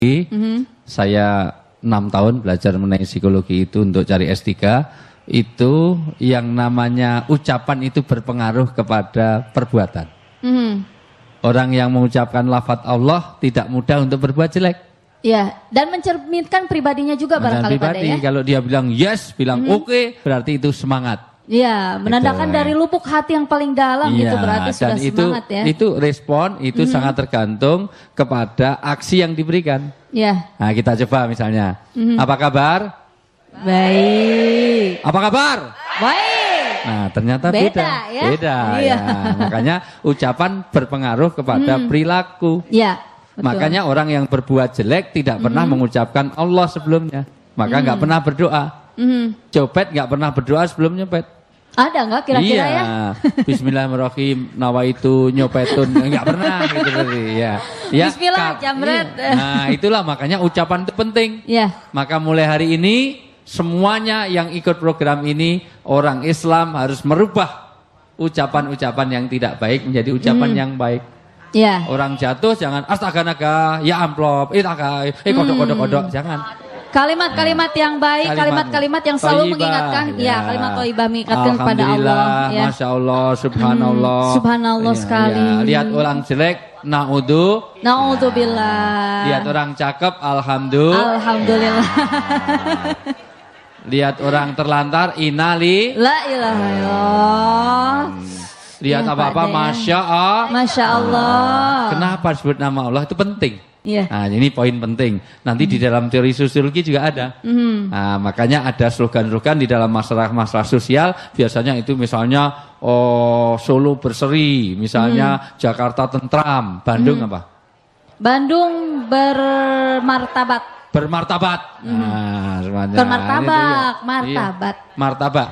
Saya 6 tahun belajar mengenai psikologi itu untuk cari S3. Itu yang namanya ucapan itu berpengaruh kepada perbuatan. Orang yang mengucapkan lafaz Allah tidak mudah untuk berbuat jelek. Ya, dan mencerminkan pribadinya juga barangkali pada ya. Kalau dia bilang yes, bilang oke, berarti itu semangat. Ya, menandakan dari lubuk hati yang paling dalam itu berarti sudah semangat ya. Itu respon itu sangat tergantung kepada aksi yang diberikan. Ya. Nah, kita coba misalnya. Apa kabar? Baik. Apa kabar? Baik. Nah, ternyata beda ya. Beda ya. Makanya ucapan berpengaruh kepada perilaku. Ya. Betul. Makanya orang yang berbuat jelek tidak pernah mengucapkan Allah sebelumnya. Maka nggak pernah berdoa. Copet nggak pernah berdoa sebelum nyopet. Ada nggak kira-kira ya? Bismillahirrahmanirrahim, nawaitu nyopetun, nggak pernah gitu tadi ya. Bismillah, jamret. Nah, itulah makanya ucapan itu penting. Ya. Maka mulai hari ini semuanya yang ikut program ini orang Islam harus merubah ucapan-ucapan yang tidak baik menjadi ucapan yang baik. Ya. Orang jatuh jangan astaga naga, ya amplop, kodok, jangan. Kalimat-kalimat yang baik, kalimat-kalimat yang selalu mengingatkan, kalimat thayyibah mengingatkan kepada Allah. Ya. Masya Allah, subhanallah. Subhanallah sekali. Lihat orang jelek, naudzubillah. Lihat orang cakep, alhamdulillah. Lihat orang terlantar, innali. La ilaha illallah. Lihat apa-apa, Masya Allah. Kenapa disebut nama Allah itu penting. Yeah. Nah, ini poin penting. Nanti di dalam teori sosiologi juga ada. Nah, makanya ada slogan-slogan di dalam masalah-masalah sosial. Biasanya itu misalnya Solo berseri, misalnya Jakarta tentram, Bandung apa? Bandung bermartabat. Nah, semuanya. Bermartabak, martabat. Martabak.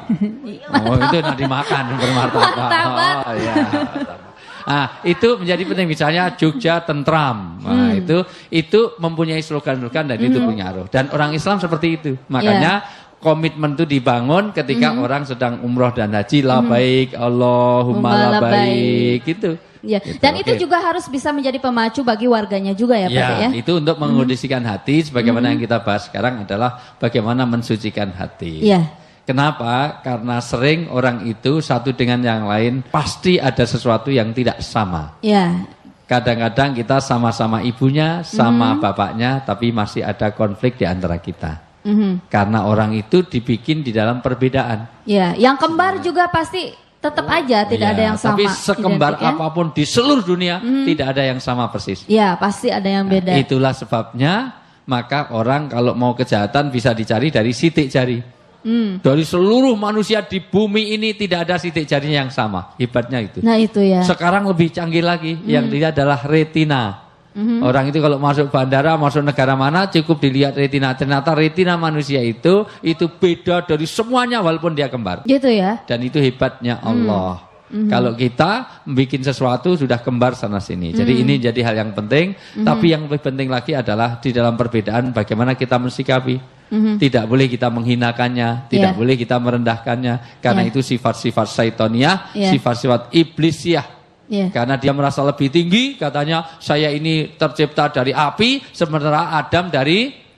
Itu nanti makan bermartabat. Martabat. Iya, martabat. Nah, itu menjadi penting. Misalnya Jogja tentram. Nah, itu mempunyai slogan-slogan dan itu punya arah. Dan orang Islam seperti itu. Makanya komitmen itu dibangun ketika orang sedang umroh dan haji. Labaik Allahumma labaik gitu. Ya. Gitu, dan itu juga harus bisa menjadi pemacu bagi warganya juga ya Pak ya. Itu untuk mengondisikan hati sebagaimana yang kita bahas sekarang adalah bagaimana mensucikan hati. Iya. Kenapa? Karena sering orang itu satu dengan yang lain pasti ada sesuatu yang tidak sama. Ya. Kadang-kadang kita sama-sama ibunya, sama bapaknya, tapi masih ada konflik di antara kita. Karena orang itu dibikin di dalam perbedaan. Ya, yang kembar juga pasti tetap aja tidak ada yang sama. Tapi sekembar apapun di seluruh dunia tidak ada yang sama persis. Ya, pasti ada yang beda. Itulah sebabnya maka orang kalau mau kejahatan bisa dicari dari sidik jari. Dari seluruh manusia di bumi ini tidak ada sidik jarinya yang sama. Hebatnya itu. Nah itu ya. Sekarang lebih canggih lagi. Yang dilihat adalah retina. Orang itu kalau masuk bandara, masuk negara mana cukup dilihat retina. Ternyata retina manusia itu beda dari semuanya walaupun dia kembar. Gitu ya. Dan itu hebatnya Allah. Kalau kita bikin sesuatu sudah kembar sana sini. Jadi ini jadi hal yang penting. Tapi yang lebih penting lagi adalah di dalam perbedaan bagaimana kita mensikapi. Tidak boleh kita menghinakannya, tidak boleh kita merendahkannya. Karena itu sifat-sifat syaitoniah, sifat-sifat iblisiah. Karena dia merasa lebih tinggi, katanya saya ini tercipta dari api, sementara Adam dari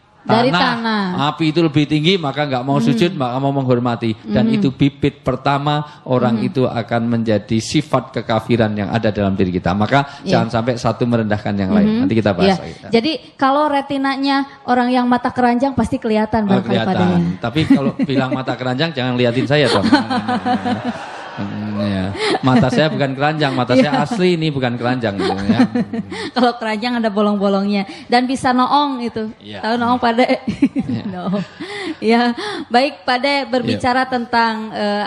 tanah. Api itu lebih tinggi, maka nggak mau sujud, maka mau menghormati. Dan itu bibit pertama orang itu akan menjadi sifat kekafiran yang ada dalam diri kita. Maka jangan sampai satu merendahkan yang lain. Nanti kita bahas. Jadi kalau retinanya orang yang mata keranjang pasti kelihatan. Kelihatan. Tapi kalau bilang mata keranjang jangan liatin saya dong. Mata saya bukan keranjang, mata saya asli ini bukan keranjang gitu, ya. Kalau keranjang ada bolong-bolongnya dan bisa noong itu. Tahu noong Pade? No. Ya, baik Pade berbicara tentang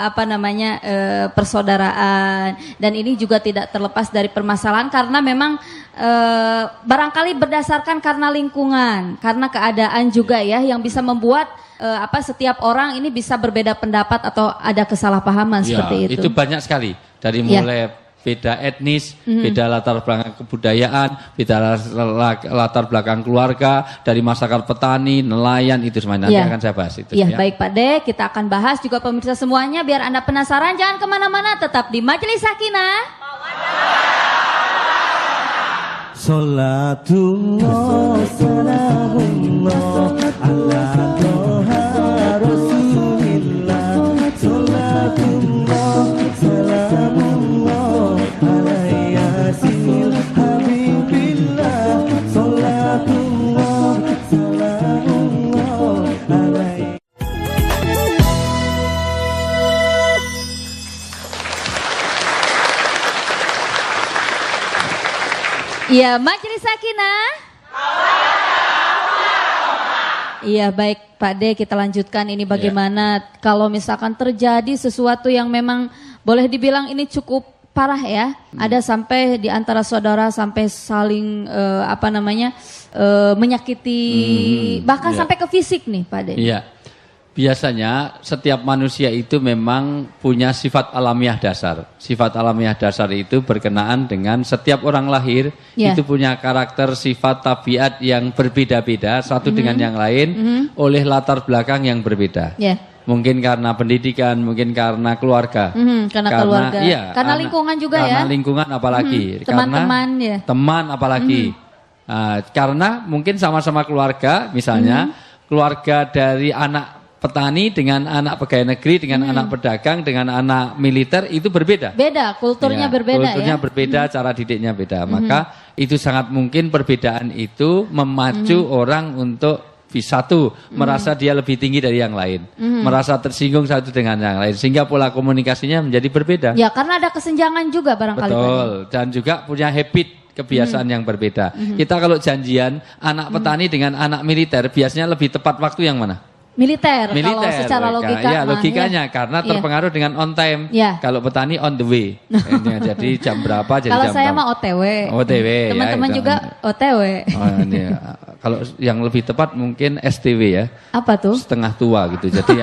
persaudaraan dan ini juga tidak terlepas dari permasalahan karena memang barangkali berdasarkan karena lingkungan, karena keadaan juga ya yang bisa membuat setiap orang ini bisa berbeda pendapat atau ada kesalahpahaman seperti itu. Itu banyak sekali dari mulai beda etnis, beda latar belakang kebudayaan, beda latar belakang keluarga, dari masyarakat petani, nelayan itu semuanya nanti akan saya bahas itu. Baik Pak De, kita akan bahas juga pemirsa semuanya biar Anda penasaran jangan kemana-mana tetap di Majelis Sakinah. Salatullah salamullah ala toha rasulillah. Salatullah salamullah ala yasin habibillah. Salatullah salamullah ala. Ya, Majelis Sakinah. Iya, baik Pak D, kita lanjutkan ini bagaimana kalau misalkan terjadi sesuatu yang memang boleh dibilang ini cukup parah ya. Ada sampai di antara saudara sampai saling menyakiti, bahkan sampai ke fisik nih Pak D. Iya. Biasanya setiap manusia itu memang punya sifat alamiah dasar. Sifat alamiah dasar itu berkenaan dengan setiap orang lahir itu punya karakter, sifat, tabiat yang berbeda-beda satu dengan yang lain oleh latar belakang yang berbeda. Mungkin karena pendidikan, mungkin karena keluarga. Karena keluarga. Iya, karena lingkungan juga karena ya. Karena lingkungan apalagi. Teman-teman ya. Teman apalagi. Karena mungkin sama-sama keluarga, misalnya keluarga dari anak petani dengan anak pegawai negeri, dengan anak pedagang, dengan anak militer itu berbeda. Beda, kulturnya berbeda kulturnya berbeda, cara didiknya beda. Maka itu sangat mungkin perbedaan itu memacu orang untuk merasa dia lebih tinggi dari yang lain. Merasa tersinggung satu dengan yang lain. Sehingga pola komunikasinya menjadi berbeda. Ya, karena ada kesenjangan juga barangkali. Betul, dan juga punya habit kebiasaan yang berbeda. Kita kalau janjian anak petani dengan anak militer biasanya lebih tepat waktu yang mana? Militer kalau secara logika. Ya, logikanya karena terpengaruh dengan on time. Kalau petani on the way. Jadi jam berapa jadi kalau jam saya mah OTW. OTW. Teman-teman juga OTW. Kalau yang lebih tepat mungkin STW ya. Apa tuh? Setengah tua gitu. Jadi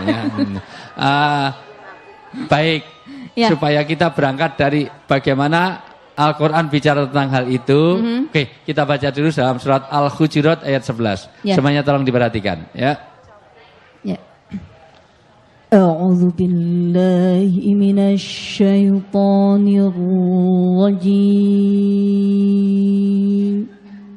baik. Supaya kita berangkat dari bagaimana Al-Quran bicara tentang hal itu. Oke, kita baca dulu dalam surat Al-Hujurat ayat 11. Semuanya tolong diperhatikan ya. A'udzu billahi minasy syaithanir rajim.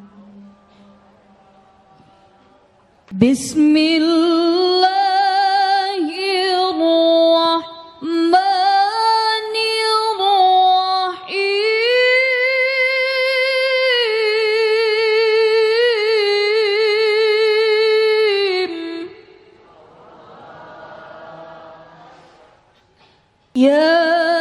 Ya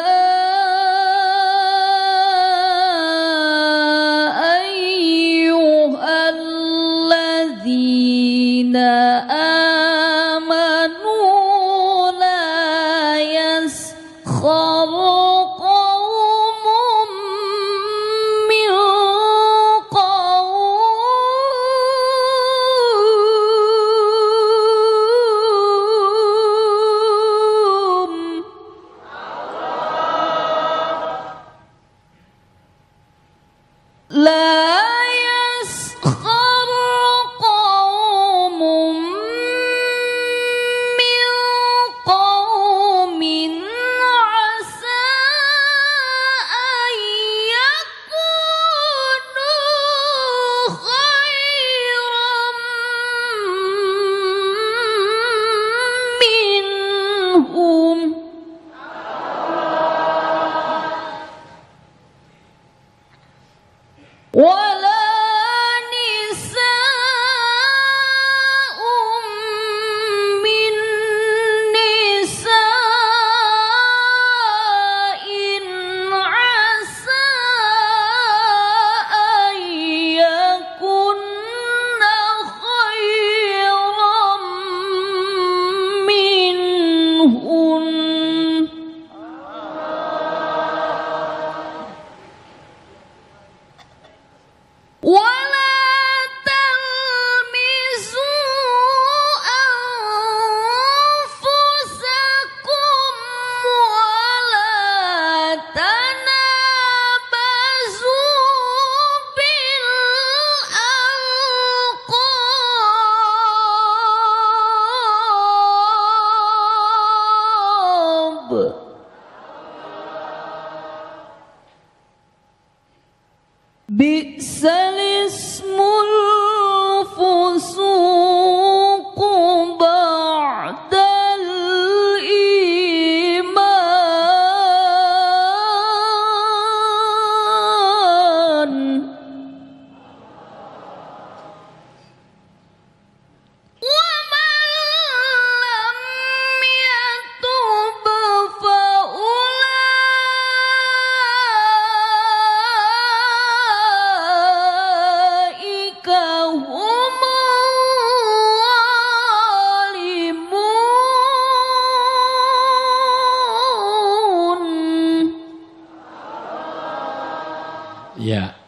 ayyuhalladzina amanu la yaskharu qaumun min La yaskhar qawmun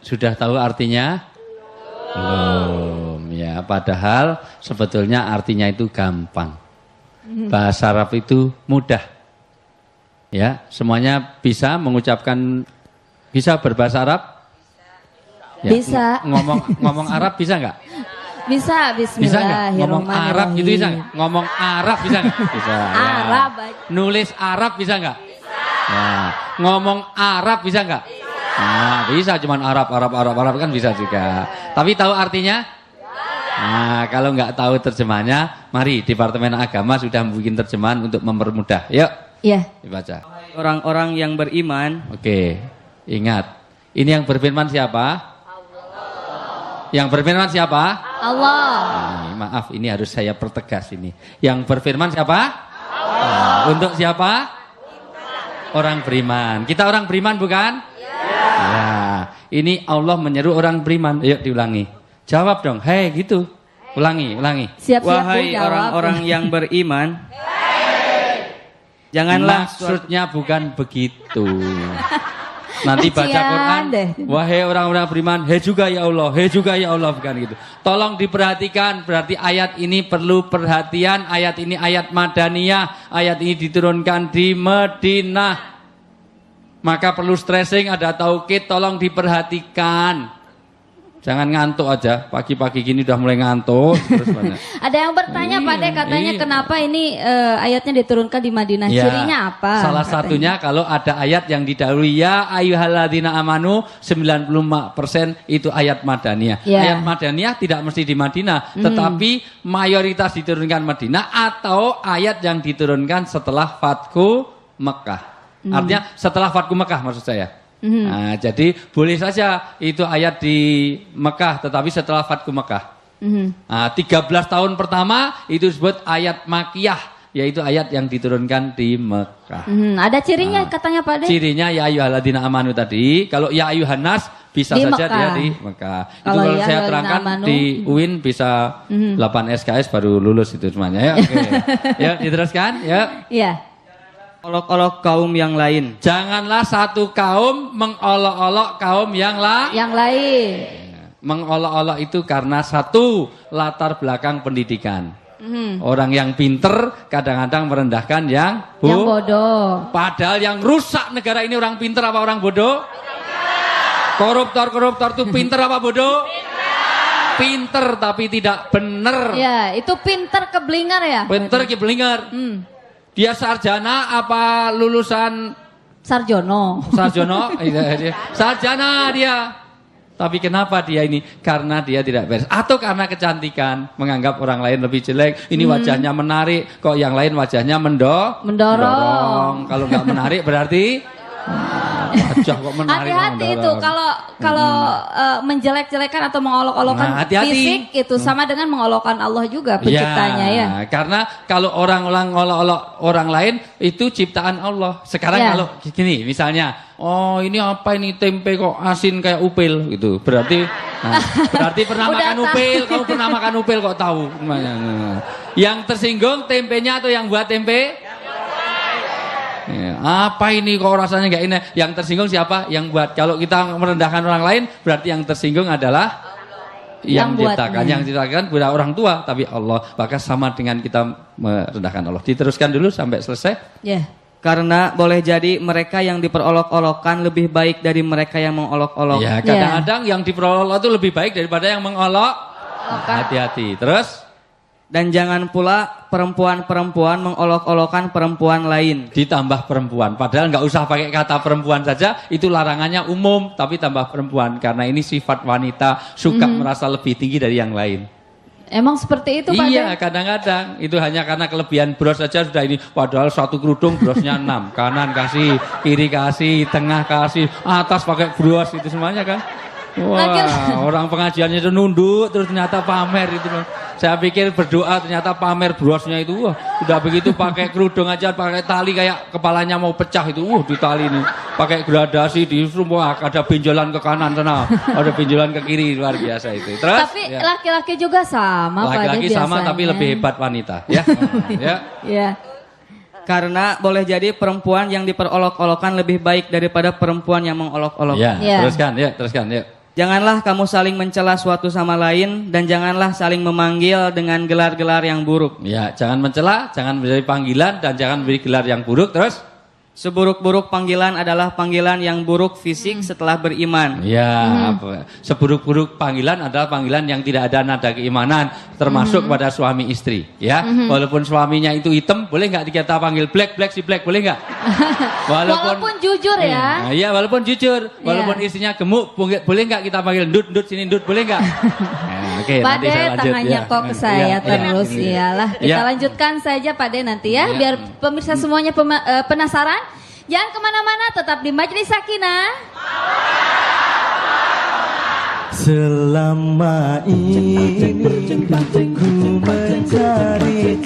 Sudah tahu artinya? Belum. Ya, padahal sebetulnya artinya itu gampang. Bahasa Arab itu mudah. Ya, semuanya bisa mengucapkan, bisa berbahasa Arab? Ya, Bisa. Ngomong Arab bisa nggak? Bisa, Bisa nggak? Ngomong Arab Bismillahirrahmanirrahim. gitu bisa nggak? Ngomong Arab bisa nggak? Bisa. Ya. Arab. Nulis Arab bisa nggak? Ya. Ngomong Arab bisa nggak? Nah, bisa, cuman Arab kan bisa juga. Tapi tahu artinya? Nah, kalau nggak tahu terjemahnya, mari Departemen Agama sudah membuat terjemahan untuk mempermudah. Yuk, Iya. dibaca. Orang-orang yang beriman. Oke, ingat. Ini yang berfirman siapa? Yang berfirman siapa? Allah. Nah, maaf, ini harus saya pertegas ini. Yang berfirman siapa? Allah. Untuk siapa? Orang beriman. Kita orang beriman bukan? Ya. Ini Allah menyeru orang beriman. Ayo diulangi. Jawab dong. Hei gitu. Ulangi. Siap-siap Wahai jawab. orang-orang yang beriman. Janganlah Maksudnya bukan begitu. Nanti baca Kasian Quran, deh. wahai orang-orang beriman, hei juga ya Allah, bukan gitu. Tolong diperhatikan, berarti ayat ini perlu perhatian, ayat ini ayat Madaniyah, ayat ini diturunkan di Madinah. Maka perlu stressing, ada taukid, tolong diperhatikan. Jangan ngantuk aja, pagi-pagi gini udah mulai ngantuk. Terus banyak. Ada yang bertanya Pak De, katanya Iya. kenapa ini ayatnya diturunkan di Madinah? Ya, Cirinya apa? salah katanya? satunya kalau ada ayat yang didahului ya ayyuhalladzina amanu 95% itu ayat Madaniyah. Ya. Ayat Madaniyah tidak mesti di Madinah, tetapi mayoritas diturunkan Madinah atau ayat yang diturunkan setelah Fathu Mekah. Artinya setelah Fathu Mekah maksud saya. Nah, jadi boleh saja itu ayat di Mekah tetapi setelah Fathu Mekah. Nah, 13 tahun pertama itu disebut ayat Makiyah, yaitu ayat yang diturunkan di Mekah. Ada cirinya katanya Pak De? Cirinya ya ayyuhalladzina amanu tadi, kalau ya ayyuhan nas bisa Di saja Mekah. dia di Mekah. Itu Kalau kalau ya saya ayyuhalladzina terangkan amanu, di UIN bisa 8 SKS baru lulus itu semuanya ya. Oke. Ya, diteruskan ya. Iya. olok-olok kaum yang lain. Janganlah satu kaum mengolok-olok kaum yang lain. Yang lain. Mengolok-olok itu karena satu latar belakang pendidikan. Orang yang pinter kadang-kadang merendahkan yang bodoh. Padahal yang rusak negara ini orang pinter apa orang bodoh? Koruptor itu pinter apa bodoh? Pinter tapi tidak bener. Ya, itu pinter keblinger ya? Pinter keblinger. Dia sarjana apa lulusan Sarjono. sarjono? Sarjana dia. Tapi kenapa dia ini? Karena dia tidak beres. Atau karena kecantikan. Menganggap orang lain lebih jelek. Ini wajahnya menarik. Kok yang lain wajahnya mendorong. Kalau nggak menarik berarti... wajah kok menarik. Hati-hati itu kalau menjelek-jelekan atau mengolok-olokkan hati-hati. fisik itu sama dengan mengolokkan Allah juga penciptanya ya. Karena kalau orang-orang ngolok-olok orang lain itu ciptaan Allah. Sekarang Ya. kalau gini misalnya, oh ini apa ini tempe kok asin kayak upil gitu. Berarti berarti pernah Udah makan tahu. upil, kamu pernah makan upil kok tahu. Yang tersinggung tempenya atau yang buat tempe? Ya, apa ini kok rasanya nggak enak? Yang tersinggung siapa? Yang buat. Kalau kita merendahkan orang lain, berarti yang tersinggung adalah yang menciptakan. Yang menciptakan bukan orang tua, tapi Allah. Maka sama dengan kita merendahkan Allah. Diteruskan dulu sampai selesai. Ya. Karena boleh jadi mereka yang diperolok-olokkan lebih baik dari mereka yang mengolok-olok. Ya, kadang-kadang yang diperolok itu lebih baik daripada yang mengolok. Hati-hati. Terus Dan jangan pula perempuan-perempuan mengolok-olokkan perempuan lain. ditambah perempuan. Padahal nggak usah pakai kata perempuan saja. Itu larangannya umum, tapi tambah perempuan. Karena ini sifat wanita suka merasa lebih tinggi dari yang lain. Emang seperti itu Pak Iya, De? kadang-kadang itu hanya karena kelebihan bros saja sudah ini. Padahal satu kerudung brosnya 6, kanan kasih, kiri kasih, tengah kasih, atas pakai bros itu semuanya kan. Wah, orang pengajiannya itu nunduk terus ternyata pamer itu. Saya pikir berdoa ternyata pamer brosnya itu. Wah, udah begitu pakai kerudung aja pakai tali kayak kepalanya mau pecah itu. Di tali ini pakai gradasi di semua ada benjolan ke kanan sana, ada benjolan ke kiri, luar biasa itu. Terus Tapi laki-laki juga sama Pak De laki-laki sama biasanya. tapi lebih hebat wanita, ya. Ya. Ya. Karena boleh jadi perempuan yang diperolok-olokkan lebih baik daripada perempuan yang mengolok-olok. Ya, Ya. teruskan ya. Janganlah kamu saling mencela suatu sama lain dan janganlah saling memanggil dengan gelar-gelar yang buruk. Ya, jangan mencela, jangan beri panggilan dan jangan beri gelar yang buruk. Terus Seburuk-buruk panggilan adalah panggilan yang buruk fisik setelah beriman. ya, seburuk-buruk panggilan adalah panggilan yang tidak ada nada keimanan, termasuk kepada suami istri. Ya, walaupun suaminya itu hitam, boleh nggak kita panggil black si black, boleh nggak? Walaupun jujur ya. Iya, walaupun jujur, walaupun istrinya gemuk, boleh nggak kita panggil ndut sini ndut, boleh nggak? Oke, Pak nanti De, saya lanjut. tangannya kok ke saya terus. Iyalah, kita Ya. lanjutkan saja Pak De nanti ya, biar pemirsa semuanya penasaran. Jangan kemana-mana, tetap di Majelis Sakinah. Selama ini ku mencari-cari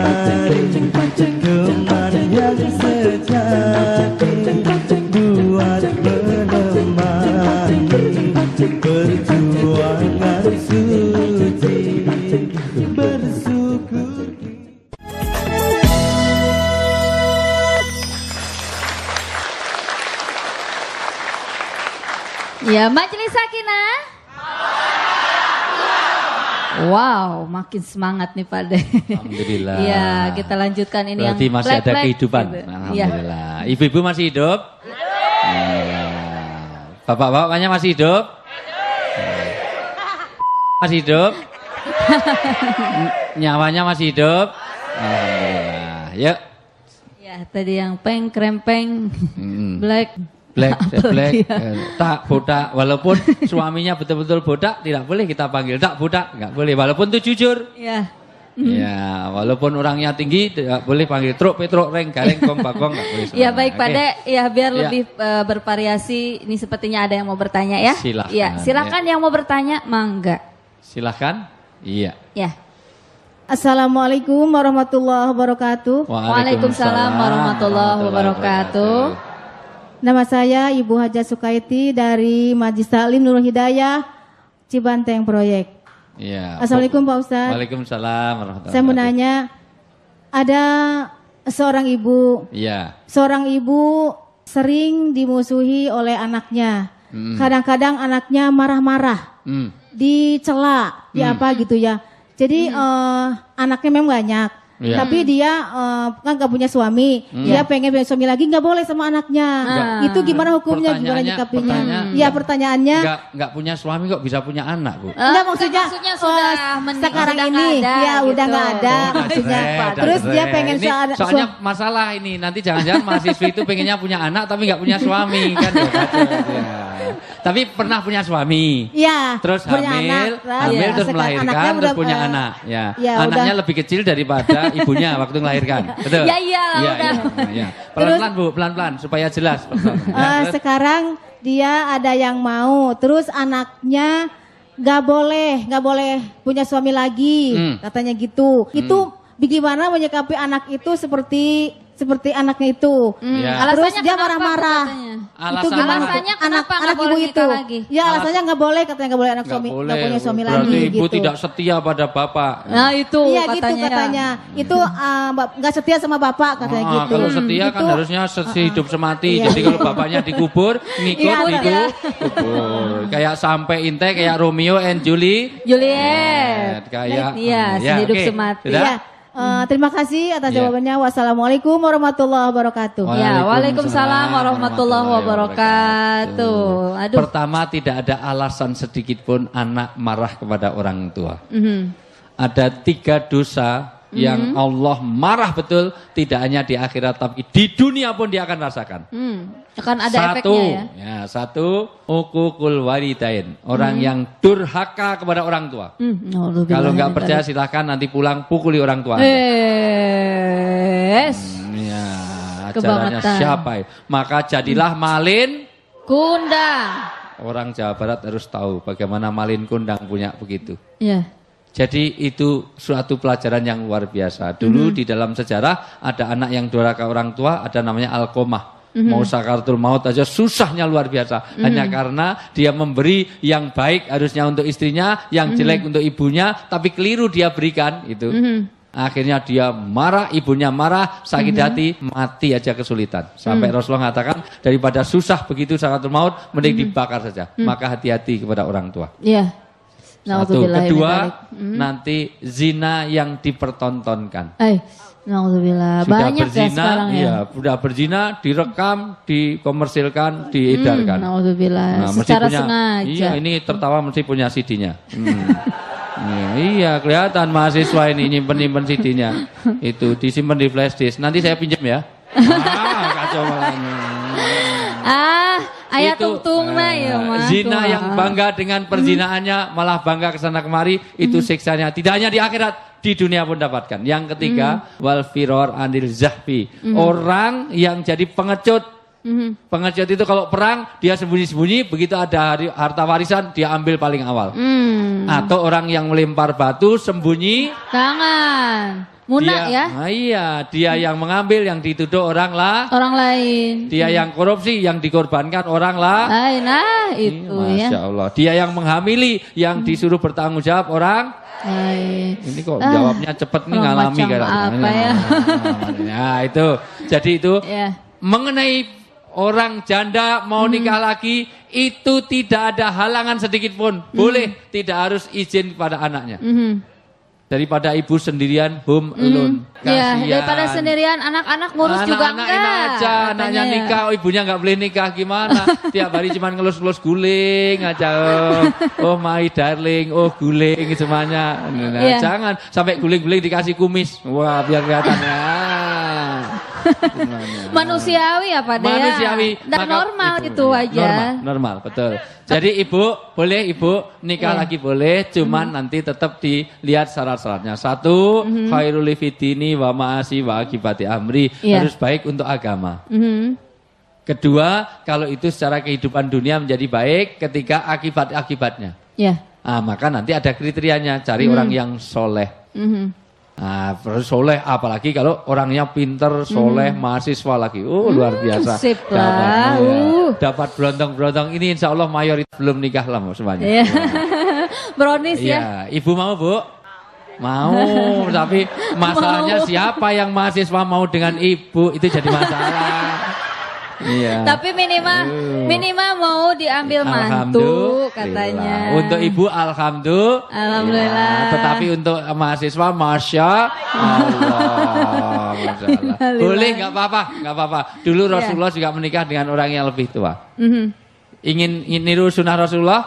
teman yang sejati buat menemani perjuangan suci bersyukur. Ya, Majelis Sakinah. Wow, makin semangat nih Pak De. Alhamdulillah. Iya, kita lanjutkan ini Berarti yang masih ada black-black kehidupan. gitu. Iya. Alhamdulillah. Ibu-ibu masih hidup? Iya. Bapak-bapaknya masih hidup? Masih hidup? Nyawanya masih hidup? Alhamdulillah. Yuk. Ya, tadi yang peng, krempeng, black. Black, tak bodak. Walaupun suaminya betul-betul bodak, tidak boleh kita panggil tak bodak, nggak boleh. Walaupun itu jujur. Ya. Ya, walaupun orangnya tinggi, tidak boleh panggil truk, petruk, reng, gareng, kong, bakong, nggak boleh. Ya baik Pak Oke. De, ya biar Ya. lebih bervariasi. Ini sepertinya ada yang mau bertanya ya. Silakan, Ya, silakan yang mau bertanya, mangga. Silahkan. Iya. Ya. Assalamualaikum warahmatullahi wabarakatuh. Waalaikumsalam warahmatullahi wabarakatuh. Nama saya Ibu Haja Sukaiti dari Majlis Taklim Nurul Hidayah, Cibanteng Proyek. Iya. Assalamualaikum Pak Ustadz. Waalaikumsalam warahmatullahi Saya mau wabarakatuh. nanya, ada seorang ibu. Iya. Seorang ibu sering dimusuhi oleh anaknya. Kadang-kadang anaknya marah-marah, Hmm. dicela, di apa gitu ya. Jadi anaknya memang banyak. Iya. Tapi dia kan gak punya suami, dia pengen punya suami lagi, nggak boleh sama anaknya. Itu gimana hukumnya, gimana nyikapinya? Ya pertanyaannya, Nggak punya suami kok bisa punya anak, Bu? enggak maksudnya, sudah sekarang sudah ini nggak ada, ya udah gitu. nggak ada maksudnya. Terus dia pengen ini, soalnya masalah ini nanti jangan-jangan mahasiswi itu pengennya punya anak tapi nggak punya suami kan ya, kacau, ya. Tapi pernah punya suami. ya Terus punya hamil, anak. hamil Ya, terus sekarang melahirkan anaknya terus udah, punya anak. Ya, ya, anaknya udah. lebih kecil daripada ibunya waktu melahirkan. Betul? Ya iyalah, Iya, udah. iya. Pelan-pelan Bu, pelan-pelan supaya jelas. Pelan-pelan. Ya, terus? Sekarang dia ada yang mau, terus anaknya nggak boleh punya suami lagi, katanya gitu. Itu bagaimana menyikapi anak itu seperti anaknya itu. Ya. Terus Alasannya dia kenapa, marah-marah. katanya? Itu gimana? Alasannya kenapa nggak anak boleh ibu nikah itu? lagi? Ya alasannya nggak boleh, katanya nggak boleh anak Nggak suami, boleh. nggak punya suami Berarti lagi. ibu gitu. tidak setia pada bapak. Nah itu Iya gitu katanya. Itu nggak setia sama bapak katanya Ah, gitu. kalau setia kan Itu- harusnya sehidup semati. Iya. Jadi kalau bapaknya dikubur, ngikut Iya, itu iya. kubur. Kayak sampai inte kayak Romeo and Juliet. Kayak Iya, sehidup oke. semati. Sudah? Iya. Terima kasih atas Iya. jawabannya. Wassalamualaikum warahmatullahi wabarakatuh. Ya, waalaikumsalam warahmatullahi wabarakatuh. Aduh. Pertama, tidak ada alasan sedikit pun anak marah kepada orang tua. Mhm. Ada 3 dosa yang Allah marah betul, tidak hanya di akhirat tapi di dunia pun dia akan rasakan. Akan ada Satu, efeknya ya. satu, uququl walidain, orang yang durhaka kepada orang tua. Kalau nggak percaya silahkan nanti pulang pukuli orang tua. Es. Ya, acaranya Kebangetan. siapa ya? Maka jadilah malin. Kundang. Orang Jawa Barat harus tahu bagaimana malin kundang punya begitu. Ya. Jadi itu suatu pelajaran yang luar biasa. Dulu di dalam sejarah ada anak yang durhaka orang tua, ada namanya Alqomah. Mau sakaratul maut aja susahnya luar biasa. Hanya karena dia memberi yang baik harusnya untuk istrinya, yang jelek untuk ibunya, tapi keliru dia berikan itu. Akhirnya dia marah, ibunya marah, sakit hati, mati aja kesulitan. Sampai Rasulullah mengatakan daripada susah begitu sakaratul maut, mending dibakar saja. Maka hati-hati kepada orang tua. Iya. Satu. Nauzubillah min Kedua, dzalik. nanti zina yang dipertontonkan. Nauzubillah. Sudah Banyak ya berzina, sekarang ya. iya, sudah berzina, direkam, dikomersilkan, diedarkan. Nauzubillah. mesti Secara punya, sengaja. Iya, ini tertawa mesti punya CD-nya. Iya, kelihatan mahasiswa ini nyimpen CD-nya. Itu disimpan di flash disk. Nanti saya pinjam ya. Kacau malah. Ayat Itu, tungtungna ya Mas. Zina yang bangga dengan perzinaannya, malah bangga ke sana kemari, itu siksanya. Tidak hanya di akhirat, di dunia pun dapatkan. Yang ketiga, wal firor anil zahfi. Orang yang jadi pengecut. Pengecut itu kalau perang dia sembunyi-sembunyi, begitu ada harta warisan dia ambil paling awal. Atau orang yang melempar batu sembunyi, Jangan. Munak ya. Iya, dia yang mengambil, yang dituduh orang lain. Dia yang korupsi, yang dikorbankan orang Nah, itu ya. Masya Allah. Dia yang menghamili, yang disuruh bertanggung jawab orang. Ini kok jawabnya cepet nih, ngalami macam kan. apa ya? Nah, itu. Jadi itu Ya. mengenai orang janda mau nikah lagi, itu tidak ada halangan sedikit pun. Boleh, tidak harus izin kepada anaknya. Daripada ibu sendirian home alone. Ya, Kasihan. daripada sendirian anak-anak ngurus juga Anak-anak enggak. enak aja, anaknya Katanya ya. nikah, ibunya nggak boleh nikah gimana? Tiap hari cuma ngelus-ngelus guling aja. Oh my darling, oh guling semuanya. Nah, Iya. Jangan sampai guling-guling dikasih kumis. Wah, biar kelihatan ya. Manusiawi apa deh Manusiawi. ya? Dan Maka normal ibu, gitu iya. aja. Normal, betul. Jadi ibu boleh nikah Iya. lagi boleh, cuman nanti tetap dilihat syarat-syaratnya. Satu, khairul fitini wa ma'asi wa akibati amri, Iya. harus baik untuk agama. Kedua, kalau itu secara kehidupan dunia menjadi baik ketika akibat-akibatnya. Ya. Maka nanti ada kriterianya, cari orang yang soleh. Soleh, apalagi kalau orangnya pinter, soleh, mahasiswa lagi. Luar biasa. sip lah. Dapat berontong-berontong. Ini insya Allah mayoritas belum nikah lah semuanya. Iya. Brownies ya. Iya, ibu mau Bu? Mau, tapi masalahnya siapa yang mahasiswa mau dengan ibu, itu jadi masalah. Iya. Tapi minimal mau diambil mantu katanya. Untuk ibu alhamdulillah. Alhamdulillah. Tetapi untuk mahasiswa masya Allah. Masya Allah. Boleh, nggak apa-apa. Dulu Rasulullah juga menikah dengan orang yang lebih tua. Ingin niru sunnah Rasulullah?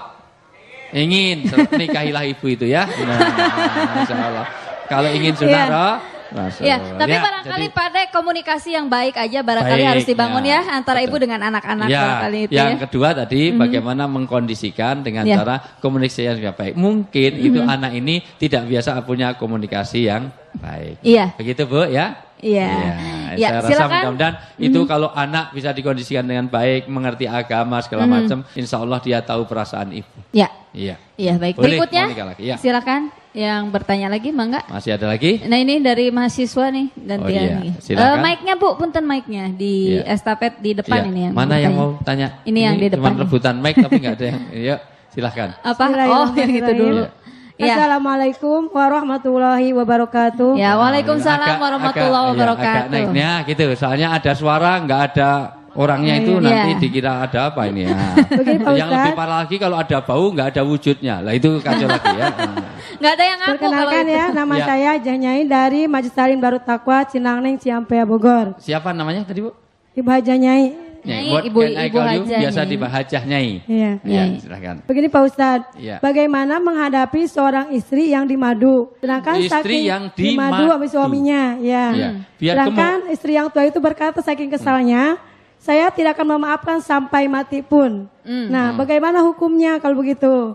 Ingin, nikahilah ibu itu ya. Masya Allah. Kalau ingin sunnah Ya, tapi barangkali pada komunikasi yang baik aja barangkali harus dibangun ya antara ibu dengan anak-anak barangkali itu yang ya. kedua tadi bagaimana mengkondisikan dengan cara komunikasi yang baik. Mungkin itu anak ini tidak biasa punya komunikasi yang baik. Iya. Begitu Bu ya? Iya. Saya rasa mudah-mudahan itu kalau anak bisa dikondisikan dengan baik, mengerti agama segala macam, insya Allah dia tahu perasaan ibu. Ya. Iya. Iya, baik. Boleh, Berikutnya mau nikah lagi, ya. silakan yang bertanya lagi, Mangga. Masih ada lagi? Nah, ini dari mahasiswa nih gantian iya. nih. Silakan. Mic-nya Bu, punten mic-nya di Iya. estafet di depan Iya. ini yang Mana yang bertanya. mau tanya? Ini yang di Cuma depan. rebutan mic tapi nggak ada yang. Iya, silahkan. Apa? Oh, yang itu dulu. Ya. Assalamualaikum warahmatullahi wabarakatuh. Ya, Waalaikumsalam Agak- warahmatullahi agak wabarakatuh. naiknya gitu, soalnya ada suara nggak ada orangnya itu Iya. nanti dikira ada apa ini ya. Begini, Pak Yang lebih Ustadz. parah lagi kalau ada bau nggak ada wujudnya, lah itu kacau lagi ya. Nggak ada yang ngaku kalau Perkenalkan itu. ya, nama Ya. saya Jahnyai dari Majelis Taklim Darut Taqwa Cinangneng Ciampea Bogor. Siapa namanya tadi Bu? Ibu Hajanyai. Nyai, What Ibu- can I Ibu call you? Hajah Biasa Nyai. di Hajah Nyai. Iya. Iya, Nyai. silakan. Begini Pak Ustadz, Iya. bagaimana menghadapi seorang istri yang dimadu? Sedangkan Istri saking yang dimadu dimadu. sama suaminya, ya. Iya. Biar Sedangkan istri yang tua itu berkata saking kesalnya, saya tidak akan memaafkan sampai mati pun. Nah, bagaimana hukumnya kalau begitu?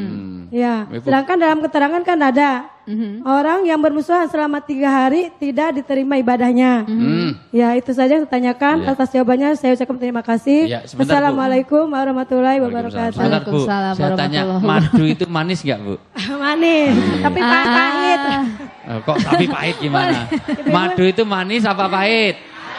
Ya, Ibu. sedangkan dalam keterangan kan ada orang yang bermusuhan selama 3 hari tidak diterima ibadahnya. Ya, itu saja yang saya tanyakan. Iya. Atas jawabannya saya ucapkan terima kasih. Iya, sebentar, Bu. Assalamualaikum warahmatullahi wabarakatuh. Sebentar Bu, Waalaikumsalam saya tanya warahmatullahi madu itu manis nggak Bu? Manis, tapi pahit. Kok tapi pahit gimana? Madu itu manis apa pahit?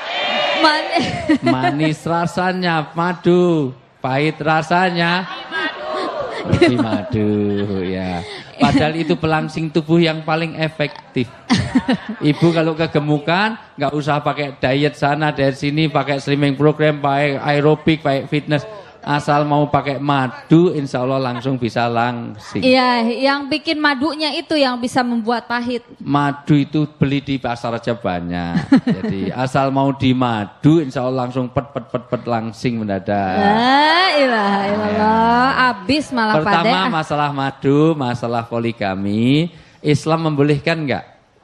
Manis rasanya madu, pahit rasanya lebih madu ya. Padahal itu pelangsing tubuh yang paling efektif. Ibu kalau kegemukan, nggak usah pakai diet sana, diet sini, pakai slimming program, pakai aerobik, pakai fitness. Asal mau pakai madu, insya Allah langsung bisa langsing. Iya, yang bikin madunya itu yang bisa membuat pahit. Madu itu beli di pasar aja banyak. Jadi asal mau di madu, insya Allah langsung pet langsing mendadak. La ilaha illallah, abis malah pada. Pertama masalah madu, masalah poligami, Islam membolehkan enggak?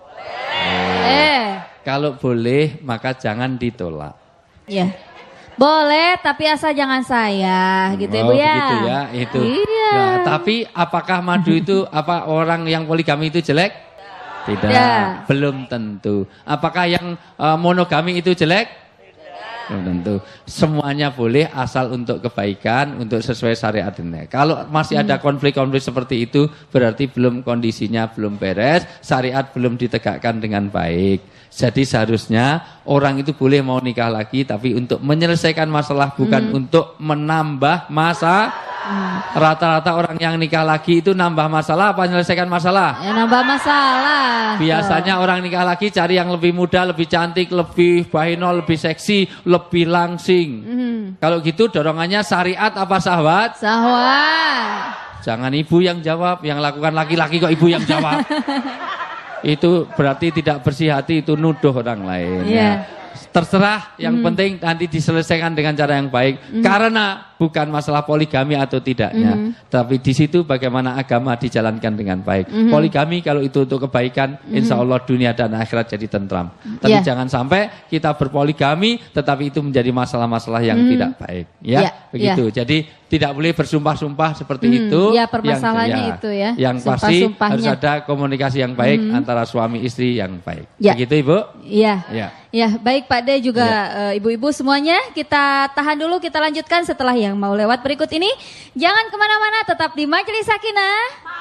Kalau boleh, maka jangan ditolak. Iya. Boleh, tapi asal jangan saya, gitu ya Bu ya. Begitu ya, itu. Iya. Nah, tapi apakah madu itu, apa orang yang poligami itu jelek? Tidak, belum tentu. Apakah yang monogami itu jelek? Belum tentu. Semuanya boleh asal untuk kebaikan, untuk sesuai syariat ini. Kalau masih ada konflik-konflik seperti itu, berarti belum kondisinya belum beres, syariat belum ditegakkan dengan baik. Jadi seharusnya orang itu boleh mau nikah lagi, tapi untuk menyelesaikan masalah, bukan untuk menambah masa. Rata-rata orang yang nikah lagi itu nambah masalah apa menyelesaikan masalah? Ya nambah masalah. Biasanya orang nikah lagi cari yang lebih muda, lebih cantik, lebih bahinol, lebih seksi, lebih langsing. Kalau gitu dorongannya syariat apa syahwat? Syahwat. Jangan ibu yang jawab, yang lakukan laki-laki kok ibu yang jawab. Itu berarti tidak bersih hati, itu nuduh orang lain. Yeah. Terserah, yang penting nanti diselesaikan dengan cara yang baik. Karena bukan masalah poligami atau tidaknya, tapi di situ bagaimana agama dijalankan dengan baik. Poligami kalau itu untuk kebaikan, insya Allah dunia dan akhirat jadi tentram. Tapi jangan sampai kita berpoligami, tetapi itu menjadi masalah-masalah yang tidak baik. Ya, begitu. Jadi tidak boleh bersumpah-sumpah seperti itu. Ya, permasalahannya itu ya. Yang pasti harus ada komunikasi yang baik antara suami istri yang baik. Begitu Ibu? Iya. Ya. Ya, baik Pak De juga ibu-ibu semuanya, kita tahan dulu, kita lanjutkan setelah yang mau lewat berikut ini. Jangan kemana-mana, tetap di Majelis Sakinah.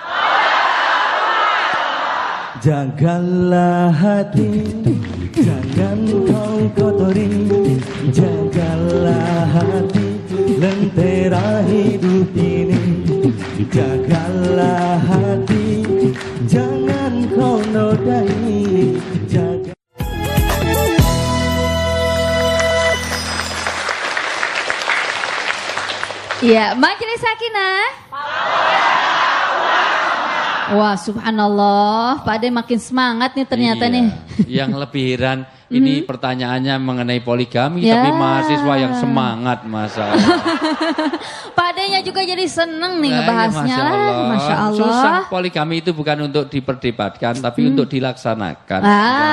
Jagalah hati, jangan kau kotori. Jagalah hati, lentera hidup ini. Jagalah hati, jangan kau nodai. Jaga. Iya, Majelis Sakinah. Wah, subhanallah, Pak De makin semangat nih ternyata nih. Yang lebih heran, ini pertanyaannya mengenai poligami, tapi mahasiswa yang semangat, masa. Pak De-nya juga jadi seneng nih ngebahasnya lah, Masya Allah. Susah, poligami itu bukan untuk diperdebatkan, tapi untuk dilaksanakan.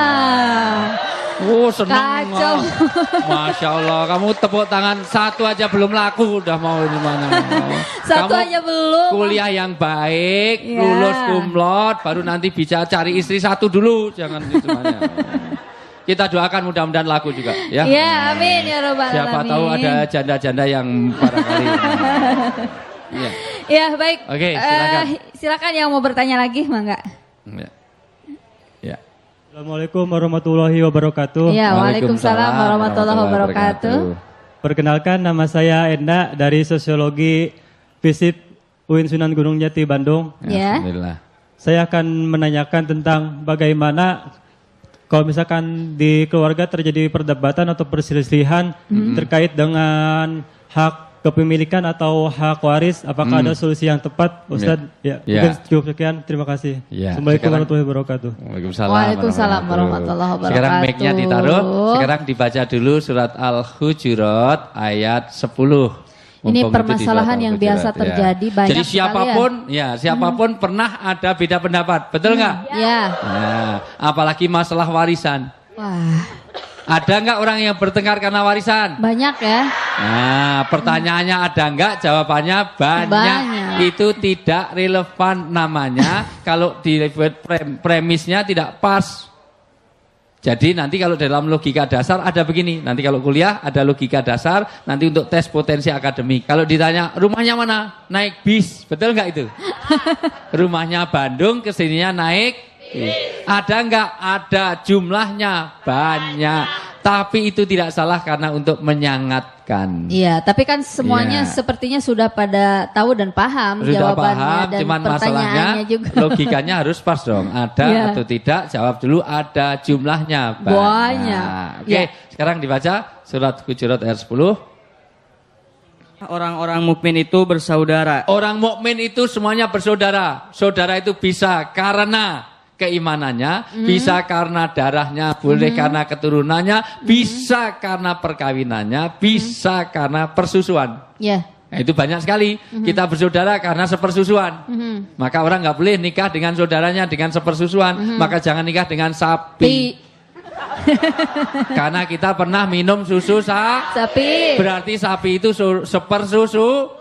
Oh, seneng. Kacau. Masya Allah, kamu tepuk tangan satu aja belum laku, udah mau ini mana. Satu kamu aja belum. Kuliah yang baik, lulus cum laude, baru nanti bisa cari istri satu dulu, jangan semuanya. Kita doakan mudah-mudahan laku juga, ya. Ya, amin ya robbal alamin. Siapa tahu ada janda-janda yang barangkali. Ya. Ya, baik. Oke, silakan. Silakan yang mau bertanya lagi, Mangga. Ya. Assalamualaikum warahmatullahi wabarakatuh. Ya, waalaikumsalam warahmatullahi wabarakatuh. Perkenalkan, nama saya Enda dari Sosiologi FISIP UIN Sunan Gunung Jati Bandung. Ya. Alhamdulillah. Saya akan menanyakan tentang bagaimana kalau misalkan di keluarga terjadi perdebatan atau perselisihan terkait dengan hak kepemilikan atau hak waris, apakah ada solusi yang tepat, Ustadz? Mungkin cukup sekian. Terima kasih. Assalamualaikum warahmatullahi wabarakatuh. Waalaikumsalam warahmatullahi wabarakatuh. Sekarang mic-nya ditaruh. Sekarang dibaca dulu surat Al-Hujurat ayat 10. Ini permasalahan yang biasa terjadi banyak. Jadi siapapun pernah ada beda pendapat, betul nggak? Ya. Nah, apalagi masalah warisan. Wah. Ada nggak orang yang bertengkar karena warisan? Banyak ya. Nah, pertanyaannya ada nggak? Jawabannya banyak. Itu tidak relevan namanya kalau di premisnya tidak pas. Jadi nanti kalau dalam logika dasar ada begini. Nanti kalau kuliah ada logika dasar. Nanti untuk tes potensi akademik. Kalau ditanya rumahnya mana? Naik bis. Betul nggak itu? Rumahnya Bandung, kesininya naik. Ada nggak? Ada, jumlahnya banyak. Tapi itu tidak salah karena untuk menyangatkan. Iya, tapi kan semuanya Iya. sepertinya sudah pada tahu dan paham Sudah jawabannya paham, dan cuman masalahnya pertanyaannya juga. logikanya harus pas dong. Ada Iya. atau tidak? Jawab dulu. Ada, jumlahnya Banyak. Oke, Iya. sekarang dibaca surat Hujurat ayat 10. Orang-orang mukmin itu bersaudara. Orang mukmin itu semuanya bersaudara. Saudara itu bisa karena keimanannya, bisa karena darahnya, boleh karena keturunannya, bisa karena perkawinannya, bisa karena persusuan. Ya. Nah, itu banyak sekali. Kita bersaudara karena sepersusuan. Maka orang nggak boleh nikah dengan saudaranya dengan sepersusuan. Maka jangan nikah dengan sapi. Karena kita pernah minum susu Sapi. berarti sapi itu sepersusu.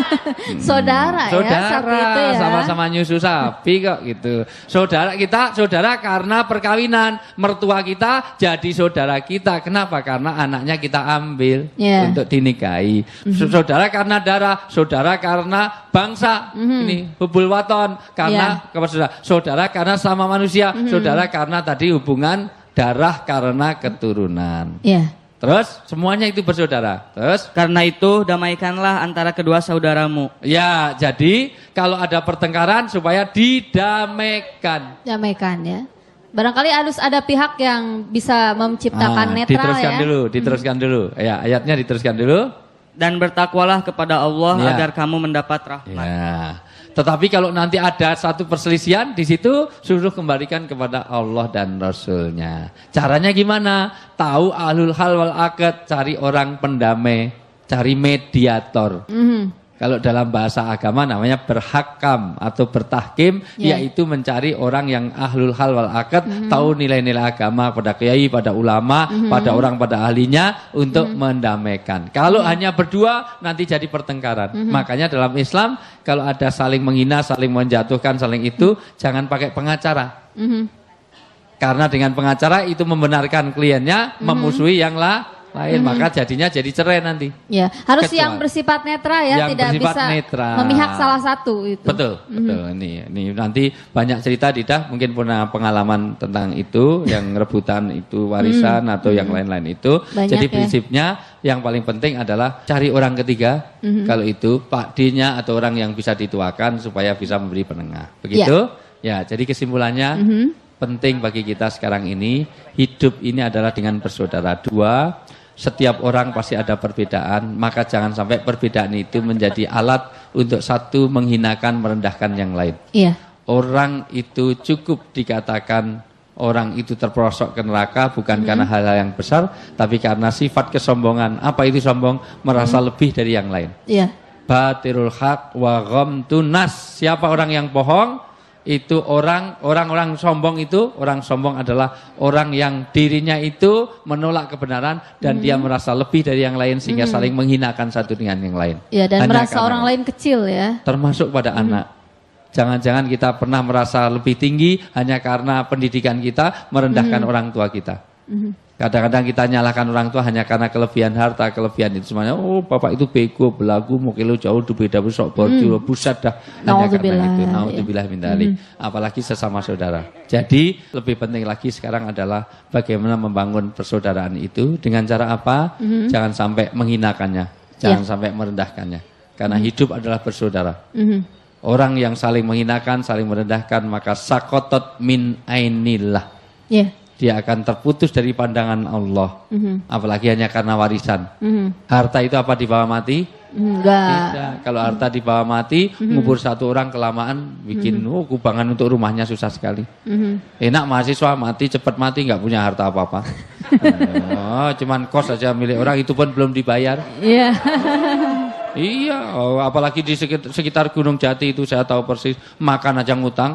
Saudara ya, sapi itu ya. Sama-sama nyusu sapi kok gitu. Saudara karena perkawinan. Mertua kita jadi saudara kita. Kenapa? Karena anaknya kita ambil untuk dinikahi. Saudara karena darah, saudara karena bangsa. Ini hubul waton karena saudara karena sama manusia, saudara karena tadi hubungan darah karena keturunan. Iya. Terus semuanya itu bersaudara. Terus Karena itu damaikanlah antara kedua saudaramu. ya, jadi kalau ada pertengkaran supaya didamaikan. Damaikan ya. Barangkali harus ada pihak yang bisa menciptakan netral ya. Diteruskan dulu. Ya, ayatnya diteruskan dulu. Dan bertakwalah kepada Allah Ya. agar kamu mendapat rahmat. Ya. Tetapi kalau nanti ada satu perselisihan di situ, suruh kembalikan kepada Allah dan Rasulnya. Caranya gimana? Tahu ahlul hal wal aqd, cari orang pendamai, cari mediator. Kalau dalam bahasa agama namanya berhakam atau bertahkim, yaitu mencari orang yang ahlul hal wal aqd, tahu nilai-nilai agama pada kiai, pada ulama, pada orang pada ahlinya untuk mendamaikan. Kalau hanya berdua nanti jadi pertengkaran. Makanya dalam Islam kalau ada saling menghina, saling menjatuhkan, saling itu jangan pakai pengacara. Karena dengan pengacara itu membenarkan kliennya, memusuhi yang lain, maka jadinya jadi cerai nanti. Ya, harus Kecuali- yang bersifat netral ya, yang tidak bersifat bisa netral. memihak salah satu itu. Betul. Ini nanti banyak cerita Didah mungkin punya pengalaman tentang itu, yang rebutan itu warisan atau yang lain-lain itu. Banyak Jadi ya. prinsipnya yang paling penting adalah cari orang ketiga, kalau itu Pak D-nya atau orang yang bisa dituakan supaya bisa memberi penengah. Begitu? Ya, jadi kesimpulannya penting bagi kita sekarang ini, hidup ini adalah dengan bersaudara. Dua, setiap orang pasti ada perbedaan, maka jangan sampai perbedaan itu menjadi alat untuk satu menghinakan, merendahkan yang lain. Iya. Orang itu cukup dikatakan orang itu terperosok ke neraka bukan karena hal-hal yang besar, tapi karena sifat kesombongan. Apa itu sombong? Merasa lebih dari yang lain. Iya. Batirul haq wa ghamtun nas. Siapa orang yang bohong? Itu orang sombong itu, orang sombong adalah orang yang dirinya itu menolak kebenaran dan dia merasa lebih dari yang lain sehingga saling menghinakan satu dengan yang lain. Iya, dan Hanya merasa karena- orang lain kecil ya. termasuk pada anak. Jangan-jangan kita pernah merasa lebih tinggi hanya karena pendidikan kita merendahkan orang tua kita. Kadang-kadang kita nyalahkan orang tua hanya karena kelebihan harta, kelebihan itu semuanya. Oh, bapak itu bego, belagu, mungkin jauh beda besok borju, buset dah. Hanya karena itu. Naudzubillah min dzalik. Apalagi sesama saudara. Jadi lebih penting lagi sekarang adalah bagaimana membangun persaudaraan itu dengan cara apa? Jangan sampai menghinakannya, jangan sampai merendahkannya. Karena hidup adalah bersaudara. Orang yang saling menghinakan, saling merendahkan, maka sakotot min ainillah. Iya. Dia akan terputus dari pandangan Allah. Apalagi hanya karena warisan. Harta itu apa dibawa mati? Enggak. Tidak. Kalau harta dibawa mati, ngubur satu orang kelamaan, bikin kubangan untuk rumahnya susah sekali. Enak mahasiswa mati, cepat mati, nggak punya harta apa-apa. Cuman kos saja milik orang, itu pun belum dibayar. Iya. Iya, apalagi di sekitar Gunung Jati itu saya tahu persis, makan aja ngutang.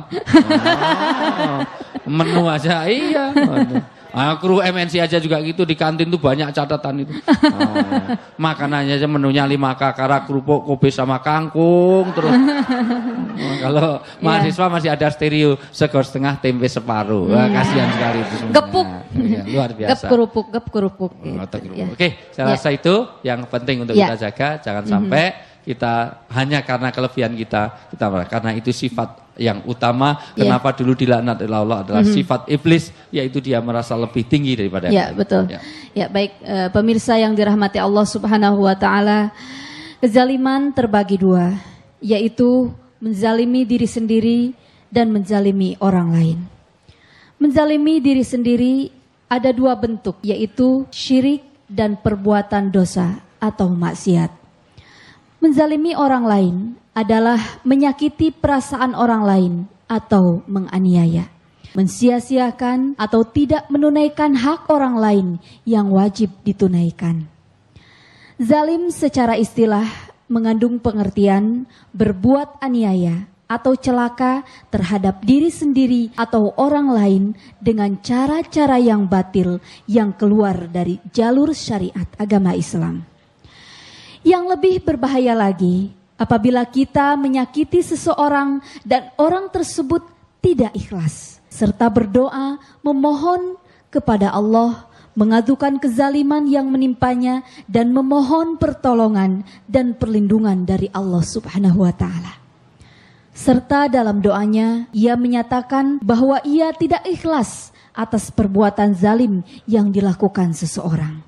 Menu aja, iya. Kru MNC aja juga gitu, di kantin tuh banyak catatan itu. Makanannya aja menunya 5 kakara, kerupuk, kopi sama kangkung terus. Kalau mahasiswa masih ada stereo, sego setengah, tempe separuh. Wah, kasihan sekali itu semuanya. Gepuk. Iya, luar biasa. Gep kerupuk. Gitu. Ya. Oke, saya rasa itu yang penting untuk kita jaga. Jangan sampai kita hanya karena kelebihan kita marah. Karena itu sifat yang utama. Kenapa dulu dilaknat oleh Allah adalah sifat iblis, yaitu dia merasa lebih tinggi daripada Ya, betul. Ya, baik pemirsa yang dirahmati Allah Subhanahu wa taala, kezaliman terbagi dua, yaitu menzalimi diri sendiri dan menzalimi orang lain. Menzalimi diri sendiri ada dua bentuk, yaitu syirik dan perbuatan dosa atau maksiat. Menzalimi orang lain adalah menyakiti perasaan orang lain atau menganiaya, mensia-siakan atau tidak menunaikan hak orang lain yang wajib ditunaikan. Zalim secara istilah mengandung pengertian berbuat aniaya atau celaka terhadap diri sendiri atau orang lain dengan cara-cara yang batil yang keluar dari jalur syariat agama Islam. Yang lebih berbahaya lagi, apabila kita menyakiti seseorang dan orang tersebut tidak ikhlas, serta berdoa memohon kepada Allah, mengadukan kezaliman yang menimpanya dan memohon pertolongan dan perlindungan dari Allah Subhanahu wa taala. Serta dalam doanya ia menyatakan bahwa ia tidak ikhlas atas perbuatan zalim yang dilakukan seseorang.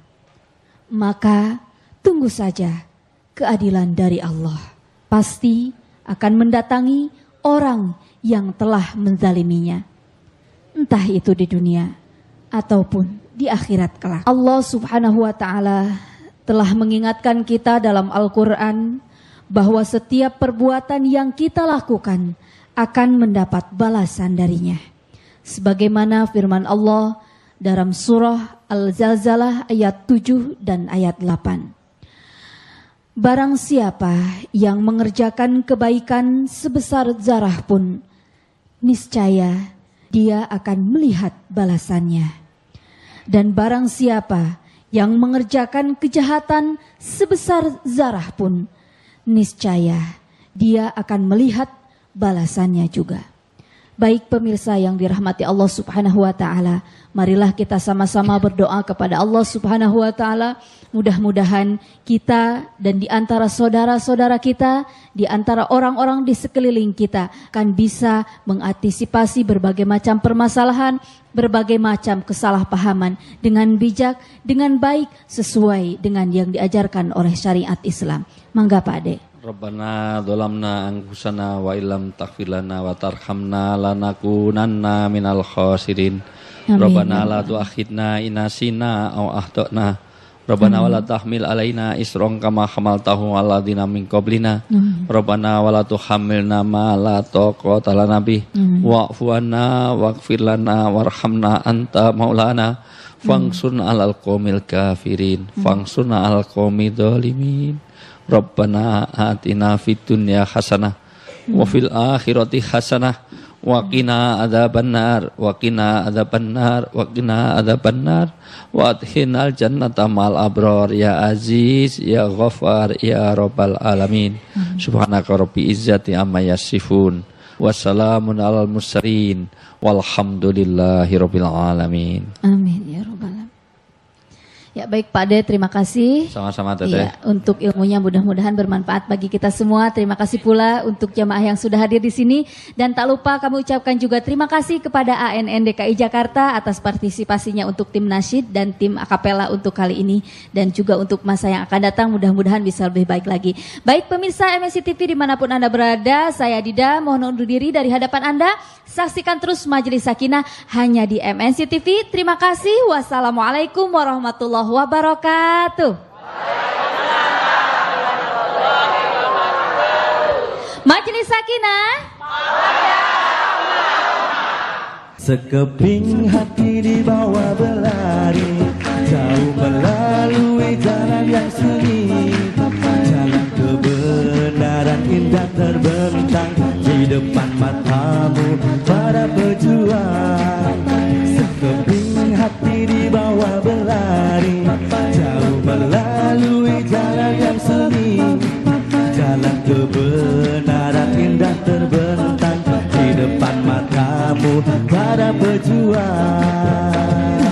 Maka tunggu saja keadilan dari Allah. Pasti akan mendatangi orang yang telah menzaliminya, entah itu di dunia ataupun di akhirat kelak. Allah Subhanahu wa taala telah mengingatkan kita dalam Al-Qur'an bahwa setiap perbuatan yang kita lakukan akan mendapat balasan darinya. Sebagaimana firman Allah dalam surah Al-Zalzalah ayat 7 dan ayat 8. Barang siapa yang mengerjakan kebaikan sebesar zarah pun, niscaya dia akan melihat balasannya. Dan barang siapa yang mengerjakan kejahatan sebesar zarah pun, niscaya dia akan melihat balasannya juga. Baik pemirsa yang dirahmati Allah Subhanahu wa taala, marilah kita sama-sama berdoa kepada Allah Subhanahu wa taala. Mudah-mudahan kita dan di antara saudara-saudara kita, di antara orang-orang di sekeliling kita akan bisa mengantisipasi berbagai macam permasalahan, berbagai macam kesalahpahaman dengan bijak, dengan baik, sesuai dengan yang diajarkan oleh syariat Islam. Mangga Pak Ade. Rabbana dzalamna anfusana wa illam taghfir lana wa tarhamna lanakunanna minal khasirin. Rabbana la tu'akhidna in nasina aw akhtana. Rabbana wala tahmil alaina isron kama hamaltahu ala ladzina min qablina. Rabbana wala tuhammilna ma la taqata lana bih. Wa'fu 'anna waghfir lana warhamna anta maulana. Fangsurna 'alal qaumil kafirin. Fangsurna 'alal qaumidz zalimin. Rabbana atina fid dunya hasanah wa fil akhirati hasanah wa qina adzabannar wa qina adzabannar wa qina adzabannar wa adkhilnal jannata ma'al abrar ya aziz ya ghaffar ya rabbal alamin. Subhanaka rabbi izzati amma yasifun wa salamun alal mursalin walhamdulillahi rabbil alamin. Amin ya rabbal alamin. Ya baik Pak Ade, terima kasih. Sama-sama Teteh. Ya, untuk ilmunya mudah-mudahan bermanfaat bagi kita semua. Terima kasih pula untuk jamaah yang sudah hadir di sini. Dan tak lupa kami ucapkan juga terima kasih kepada ANN DKI Jakarta atas partisipasinya untuk tim nasyid dan tim akapela untuk kali ini. Dan juga untuk masa yang akan datang mudah-mudahan bisa lebih baik lagi. Baik pemirsa MNC TV dimanapun Anda berada, saya Dida mohon undur diri dari hadapan Anda. Saksikan terus Majelis Sakinah hanya di MNC TV. Terima kasih. Wassalamualaikum warahmatullahi wabarakatuh. Majelis Sakinah. Sekeping hati dibawa berlari, jauh melalui jalan yang sunyi. Jalan kebenaran indah terbentang di depan matamu para pejuang. Sekeping hati dibawa berlari, jauh melalui jalan yang sunyi. Jalan kebenaran indah terbentang di depan matamu para pejuang.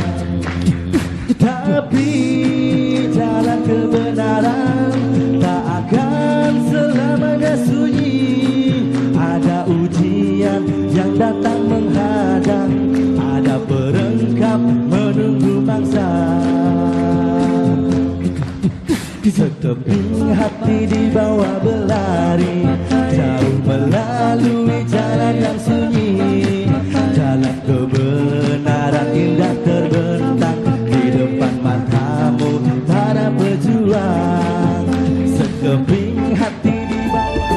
Tapi jalan kebenaran tak akan selamanya sunyi. Ada ujian kebenaran indah terbentang di depan matamu para pejuang. Sekeping hati di bawah.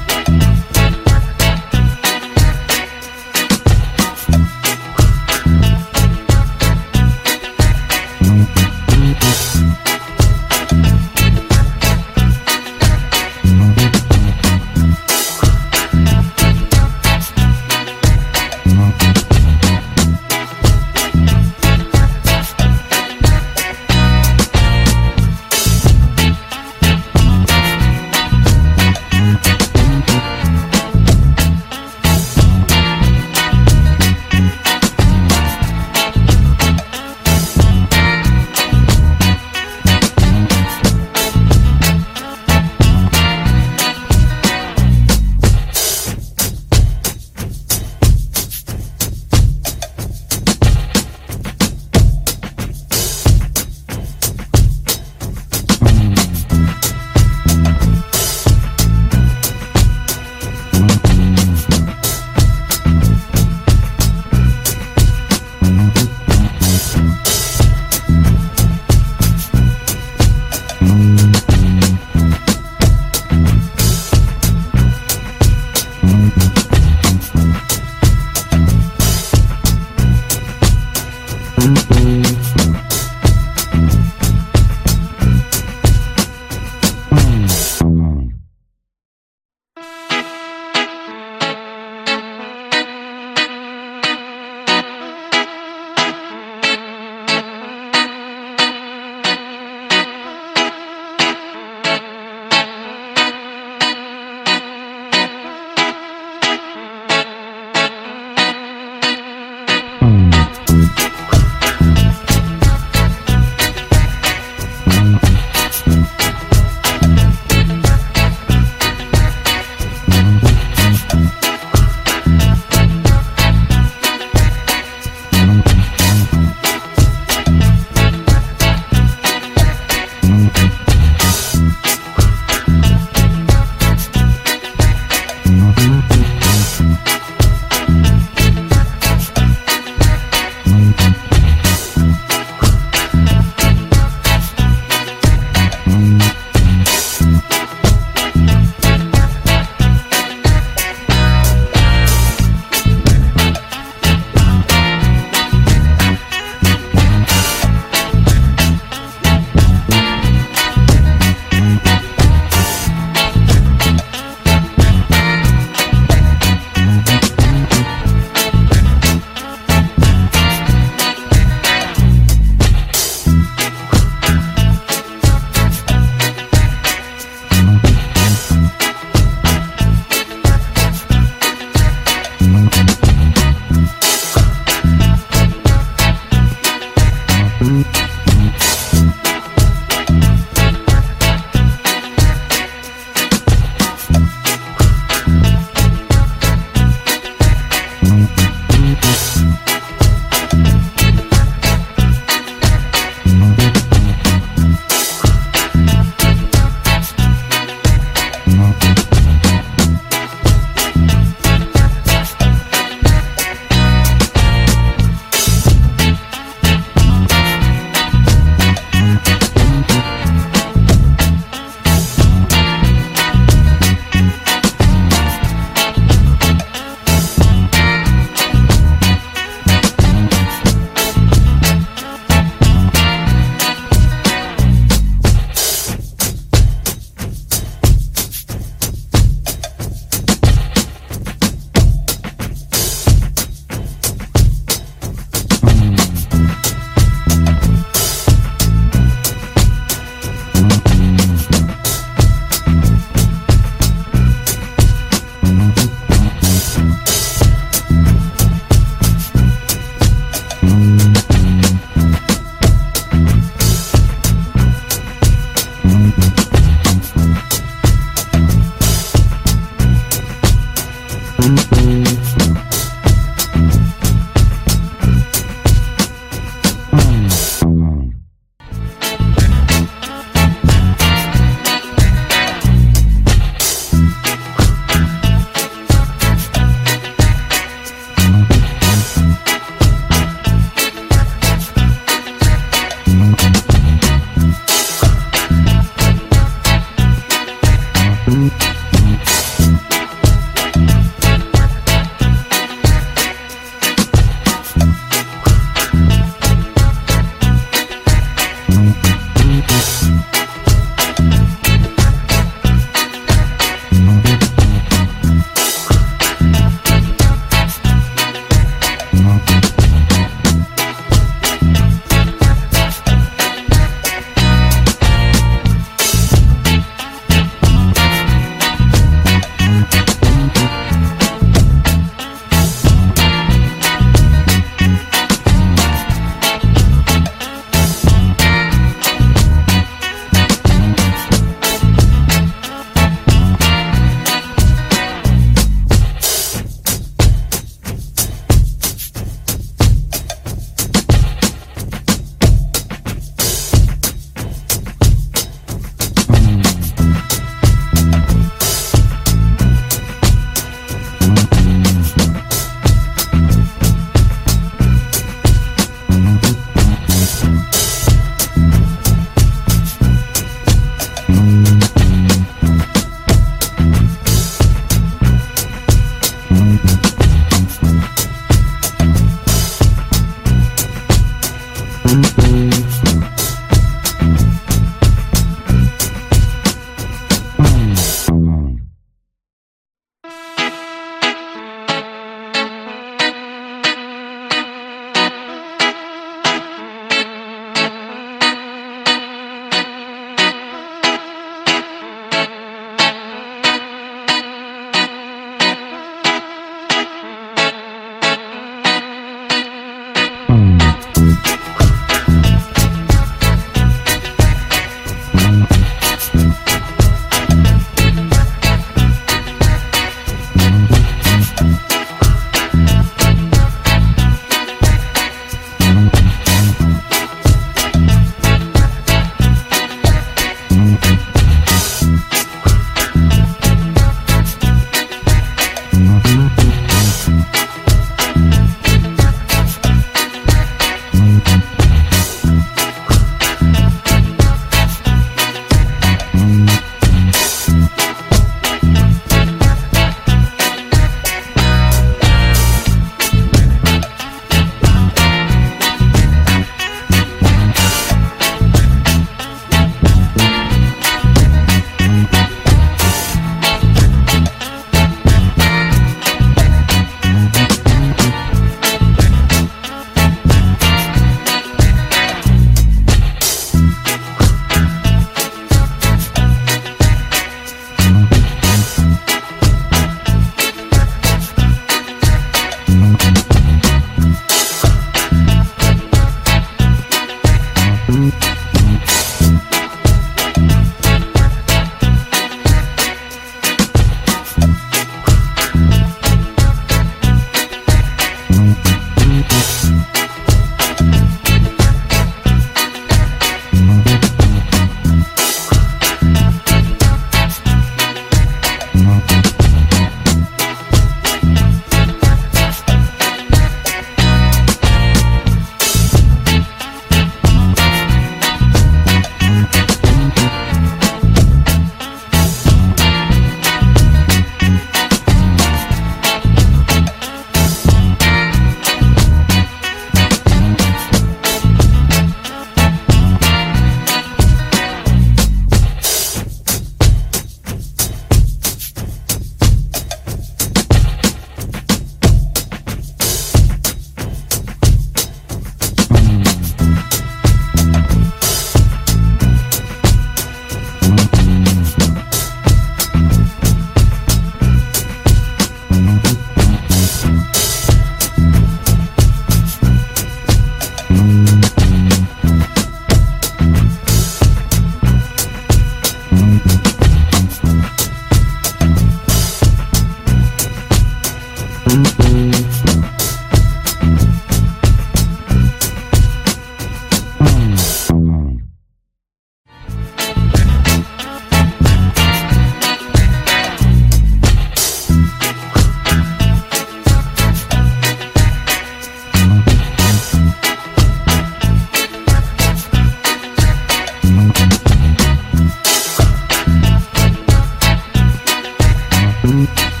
Thank